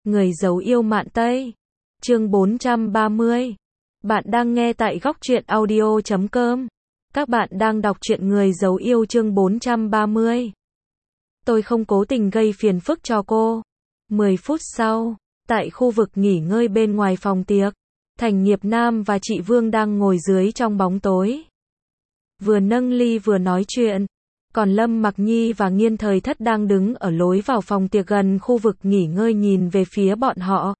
Người giấu yêu mạn Tây. Chương 430. Bạn đang nghe tại góc truyện audio.com. Các bạn đang đọc truyện Người giấu yêu chương 430. Tôi không cố tình gây phiền phức cho cô. 10 phút sau, tại khu vực nghỉ ngơi bên ngoài phòng tiệc, Thành Nghiệp Nam và chị Vương đang ngồi dưới trong bóng tối. Vừa nâng ly vừa nói chuyện. Còn Lâm Mặc Nhi và Nghiên Thời Thất đang đứng ở lối vào phòng tiệc gần khu vực nghỉ ngơi nhìn về phía bọn họ.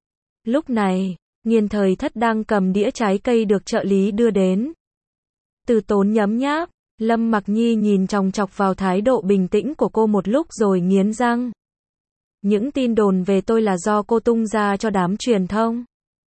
Lúc này, Nghiên Thời Thất đang cầm đĩa trái cây được trợ lý đưa đến. Từ tốn nhấm nháp, Lâm Mặc Nhi nhìn chòng chọc vào thái độ bình tĩnh của cô một lúc rồi nghiến răng. Những tin đồn về tôi là do cô tung ra cho đám truyền thông.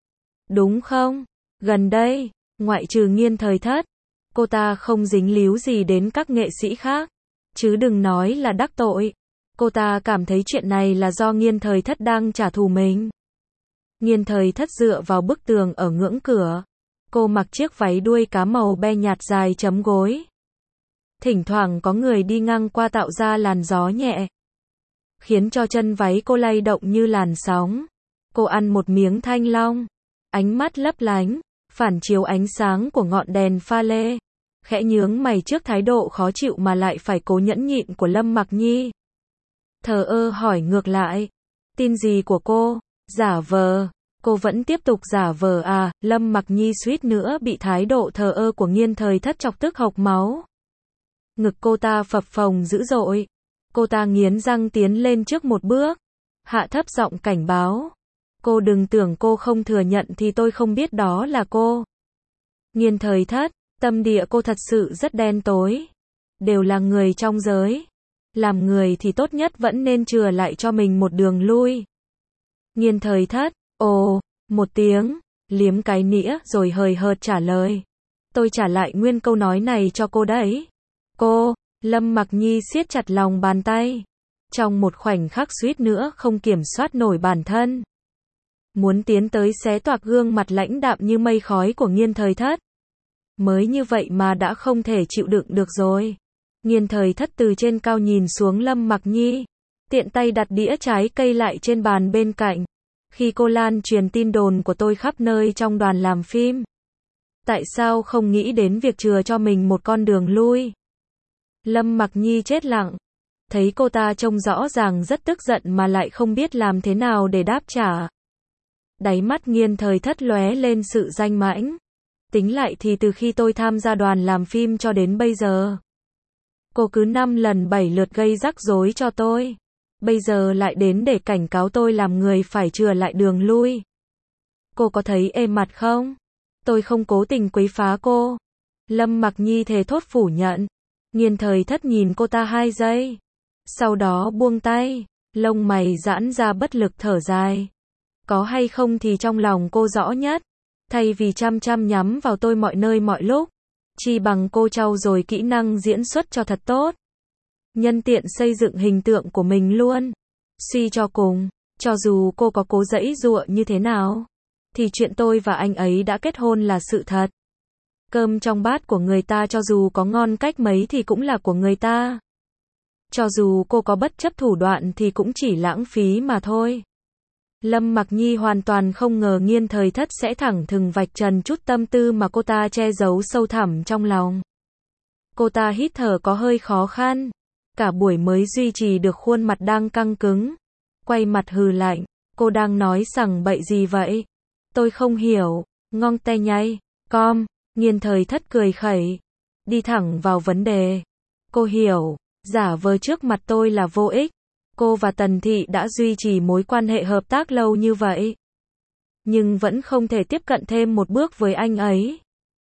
Đúng không? Gần đây, ngoại trừ Nghiên Thời Thất, cô ta không dính líu gì đến các nghệ sĩ khác. Chứ đừng nói là đắc tội. Cô ta cảm thấy chuyện này là do Nghiên Thời Thất đang trả thù mình. Nghiên Thời Thất dựa vào bức tường ở ngưỡng cửa. Cô mặc chiếc váy đuôi cá màu be nhạt dài chấm gối. Thỉnh thoảng có người đi ngang qua tạo ra làn gió nhẹ, khiến cho chân váy cô lay động như làn sóng. Cô ăn một miếng thanh long. Ánh mắt lấp lánh, phản chiếu ánh sáng của ngọn đèn pha lê. Khẽ nhướng mày trước thái độ khó chịu mà lại phải cố nhẫn nhịn của Lâm Mặc Nhi. Thờ ơ hỏi ngược lại. Tin gì của cô? Giả vờ. Cô vẫn tiếp tục giả vờ à? Lâm Mặc Nhi suýt nữa bị thái độ thờ ơ của Nghiên Thời Thất chọc tức hộc máu. Ngực cô ta phập phồng dữ dội. Cô ta nghiến răng tiến lên trước một bước. Hạ thấp giọng cảnh báo. Cô đừng tưởng cô không thừa nhận thì tôi không biết đó là cô. Nghiên Thời Thất, tâm địa cô thật sự rất đen tối. Đều là người trong giới. Làm người thì tốt nhất vẫn nên chừa lại cho mình một đường lui. Nghiên Thời Thất, ồ, một tiếng, liếm cái nĩa rồi hời hợt trả lời. Tôi trả lại nguyên câu nói này cho cô đấy. Cô, Lâm Mặc Nhi siết chặt lòng bàn tay. Trong một khoảnh khắc suýt nữa không kiểm soát nổi bản thân. Muốn tiến tới xé toạc gương mặt lãnh đạm như mây khói của Nghiên Thời Thất. Mới như vậy mà đã không thể chịu đựng được rồi. Nghiên Thời Thất từ trên cao nhìn xuống Lâm Mặc Nhi. Tiện tay đặt đĩa trái cây lại trên bàn bên cạnh. Khi cô lan truyền tin đồn của tôi khắp nơi trong đoàn làm phim. Tại sao không nghĩ đến việc chừa cho mình một con đường lui? Lâm Mặc Nhi chết lặng. Thấy cô ta trông rõ ràng rất tức giận mà lại không biết làm thế nào để đáp trả. Đáy mắt Nghiên Thời Thất lóe lên sự danh mãnh. Tính lại thì từ khi tôi tham gia đoàn làm phim cho đến bây giờ, cô cứ 5 lần 7 lượt gây rắc rối cho tôi. Bây giờ lại đến để cảnh cáo tôi làm người phải chừa lại đường lui. Cô có thấy êm mặt không? Tôi không cố tình quấy phá cô. Lâm Mặc Nhi thề thốt phủ nhận. Nghiên Thời Thất nhìn cô ta 2 giây. Sau đó buông tay. Lông mày giãn ra bất lực thở dài. Có hay không thì trong lòng cô rõ nhất. Thay vì chăm chăm nhắm vào tôi mọi nơi mọi lúc, chi bằng cô trau dồi kỹ năng diễn xuất cho thật tốt. Nhân tiện xây dựng hình tượng của mình luôn. Suy cho cùng, cho dù cô có cố giãy giụa như thế nào, thì chuyện tôi và anh ấy đã kết hôn là sự thật. Cơm trong bát của người ta cho dù có ngon cách mấy thì cũng là của người ta. Cho dù cô có bất chấp thủ đoạn thì cũng chỉ lãng phí mà thôi. Lâm Mặc Nhi hoàn toàn không ngờ Nghiên Thời Thất sẽ thẳng thừng vạch trần chút tâm tư mà cô ta che giấu sâu thẳm trong lòng. Cô ta hít thở có hơi khó khăn. Cả buổi mới duy trì được khuôn mặt đang căng cứng. Quay mặt hừ lạnh. Cô đang nói sằng bậy gì vậy? Tôi không hiểu. Ngong tay nhay. Com. Nghiên Thời Thất cười khẩy. Đi thẳng vào vấn đề. Cô hiểu. Giả vờ trước mặt tôi là vô ích. Cô và Tần Thị đã duy trì mối quan hệ hợp tác lâu như vậy. Nhưng vẫn không thể tiếp cận thêm một bước với anh ấy.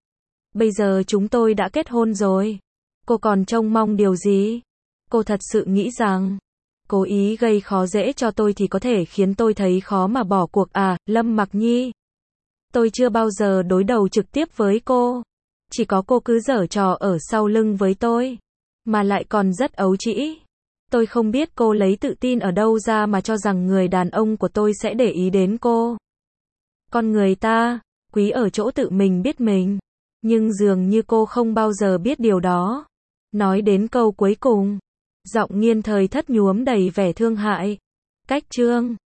Bây giờ chúng tôi đã kết hôn rồi. Cô còn trông mong điều gì? Cô thật sự nghĩ rằng cố ý gây khó dễ cho tôi thì có thể khiến tôi thấy khó mà bỏ cuộc à? Lâm Mặc Nhi, tôi chưa bao giờ đối đầu trực tiếp với cô. Chỉ có cô cứ giở trò ở sau lưng với tôi. Mà lại còn rất ấu trĩ. Tôi không biết cô lấy tự tin ở đâu ra mà cho rằng người đàn ông của tôi sẽ để ý đến cô. Con người ta, quý ở chỗ tự mình biết mình. Nhưng dường như cô không bao giờ biết điều đó. Nói đến câu cuối cùng, giọng Nghiên Thời Thất nhuốm đầy vẻ thương hại. Cách chương